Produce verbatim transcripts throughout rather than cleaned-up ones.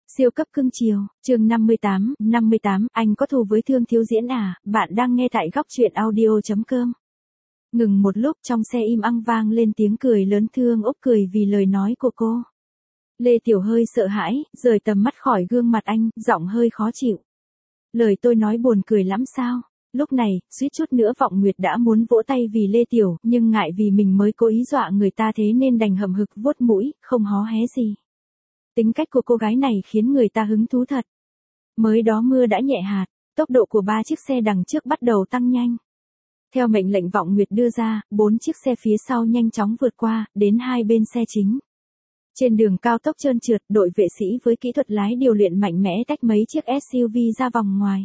Siêu cấp cưng chiều, chương năm mươi tám, năm mươi tám, anh có thù với Thương Thiếu Diễn à, bạn đang nghe tại góc truyện audio.com. Ngừng một lúc trong xe im ăng vang lên tiếng cười lớn. Thương Úc cười vì lời nói của cô. Lê Tiểu hơi sợ hãi, rời tầm mắt khỏi gương mặt anh, giọng hơi khó chịu. Lời tôi nói buồn cười lắm sao? Lúc này, suýt chút nữa Vọng Nguyệt đã muốn vỗ tay vì Lê Tiểu, nhưng ngại vì mình mới cố ý dọa người ta thế nên đành hậm hực vuốt mũi, không hó hé gì. Tính cách của cô gái này khiến người ta hứng thú thật. Mới đó mưa đã nhẹ hạt, tốc độ của ba chiếc xe đằng trước bắt đầu tăng nhanh. Theo mệnh lệnh Vọng Nguyệt đưa ra, bốn chiếc xe phía sau nhanh chóng vượt qua, đến hai bên xe chính. Trên đường cao tốc trơn trượt, đội vệ sĩ với kỹ thuật lái điều luyện mạnh mẽ tách mấy chiếc ét u vê ra vòng ngoài.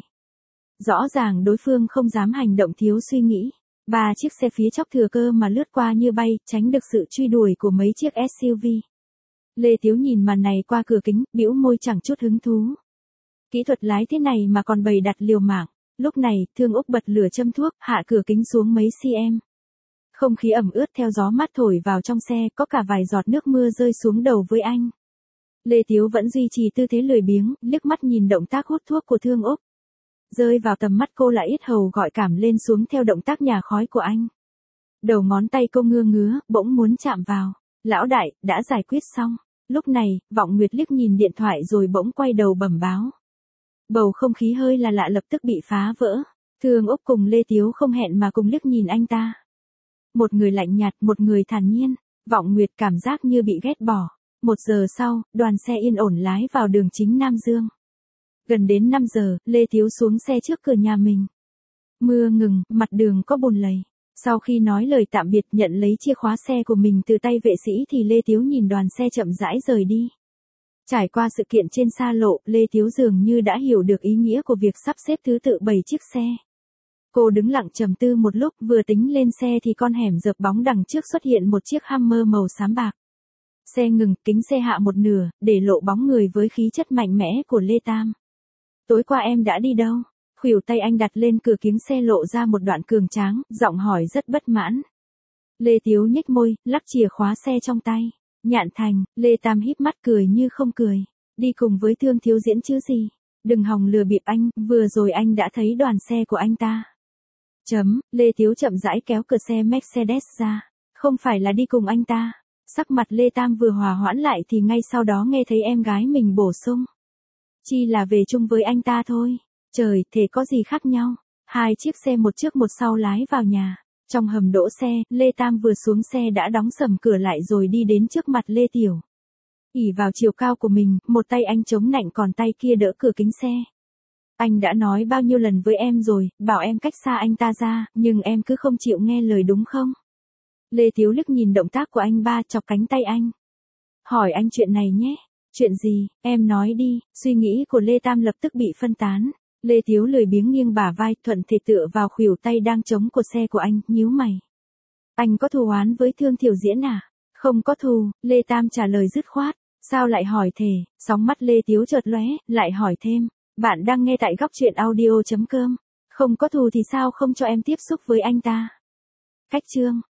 Rõ ràng đối phương không dám hành động thiếu suy nghĩ. Ba chiếc xe phía chóc thừa cơ mà lướt qua như bay, tránh được sự truy đuổi của mấy chiếc ét u vê. Lê Tiếu nhìn màn này qua cửa kính, bĩu môi chẳng chút hứng thú. Kỹ thuật lái thế này mà còn bày đặt liều mạng. Lúc này, Thương Úc bật lửa châm thuốc, hạ cửa kính xuống mấy cm. Không khí ẩm ướt theo gió mát thổi vào trong xe, có cả vài giọt nước mưa rơi xuống đầu với anh. Lê Tiếu vẫn duy trì tư thế lười biếng, liếc mắt nhìn động tác hút thuốc của Thương Úc. Rơi vào tầm mắt cô là yết hầu gọi cảm lên xuống theo động tác nhả khói của anh. Đầu ngón tay cô ngưa ngứa, bỗng muốn chạm vào. Lão đại, đã giải quyết xong. Lúc này, Vọng Nguyệt liếc nhìn điện thoại rồi bỗng quay đầu bẩm báo. Bầu không khí hơi là lạ lập tức bị phá vỡ. Thương Úc cùng Lê Tiếu không hẹn mà cùng liếc nhìn anh ta. Một người lạnh nhạt, một người thản nhiên. Vọng Nguyệt cảm giác như bị ghét bỏ. Một giờ sau, đoàn xe yên ổn lái vào đường chính Nam Dương. Gần đến năm giờ, Lê Tiếu xuống xe trước cửa nhà mình. Mưa ngừng, mặt đường có bùn lầy. Sau khi nói lời tạm biệt nhận lấy chìa khóa xe của mình từ tay vệ sĩ thì Lê Tiếu nhìn đoàn xe chậm rãi rời đi. Trải qua sự kiện trên xa lộ, Lê Tiếu dường như đã hiểu được ý nghĩa của việc sắp xếp thứ tự bảy chiếc xe. Cô đứng lặng trầm tư một lúc, vừa tính lên xe thì con hẻm dợp bóng đằng trước xuất hiện một chiếc Hummer màu xám bạc. Xe ngừng, kính xe hạ một nửa, để lộ bóng người với khí chất mạnh mẽ của Lê Tam. Tối qua em đã đi đâu? Khuỷu tay anh đặt lên cửa kính xe lộ ra một đoạn cường tráng, giọng hỏi rất bất mãn. Lê Tiếu nhếch môi, lắc chìa khóa xe trong tay. Nhạn Thành, Lê Tam híp mắt cười như không cười. Đi cùng với Thương Thiếu Diễn chứ gì? Đừng hòng lừa bịp anh, vừa rồi anh đã thấy đoàn xe của anh ta. Chấm, Lê Tiếu chậm rãi kéo cửa xe Mercedes ra. Không phải là đi cùng anh ta. Sắc mặt Lê Tam vừa hòa hoãn lại thì ngay sau đó nghe thấy em gái mình bổ sung. Chỉ là về chung với anh ta thôi. Trời, thế có gì khác nhau? Hai chiếc xe một trước một sau lái vào nhà. Trong hầm đỗ xe, Lê Tam vừa xuống xe đã đóng sầm cửa lại rồi đi đến trước mặt Lê Tiểu. ỷ vào chiều cao của mình, một tay anh chống nạnh còn tay kia đỡ cửa kính xe. Anh đã nói bao nhiêu lần với em rồi, bảo em cách xa anh ta ra, nhưng em cứ không chịu nghe lời đúng không? Lê Tiếu liếc nhìn động tác của anh ba chọc cánh tay anh. Hỏi anh chuyện này nhé. Chuyện gì, em nói đi. Suy nghĩ của Lê Tam lập tức bị phân tán. Lê Tiếu lười biếng nghiêng bả vai, thuận thể tựa vào khuỷu tay đang chống của xe của anh, nhíu mày. Anh có thù oán với Thương Tiểu Diễn à? Không có thù, Lê Tam trả lời dứt khoát. Sao lại hỏi thề? Sóng mắt Lê Tiếu chợt lóe, lại hỏi thêm. Bạn đang nghe tại góc truyện audio.com. Không có thù thì sao không cho em tiếp xúc với anh ta? Cách chương.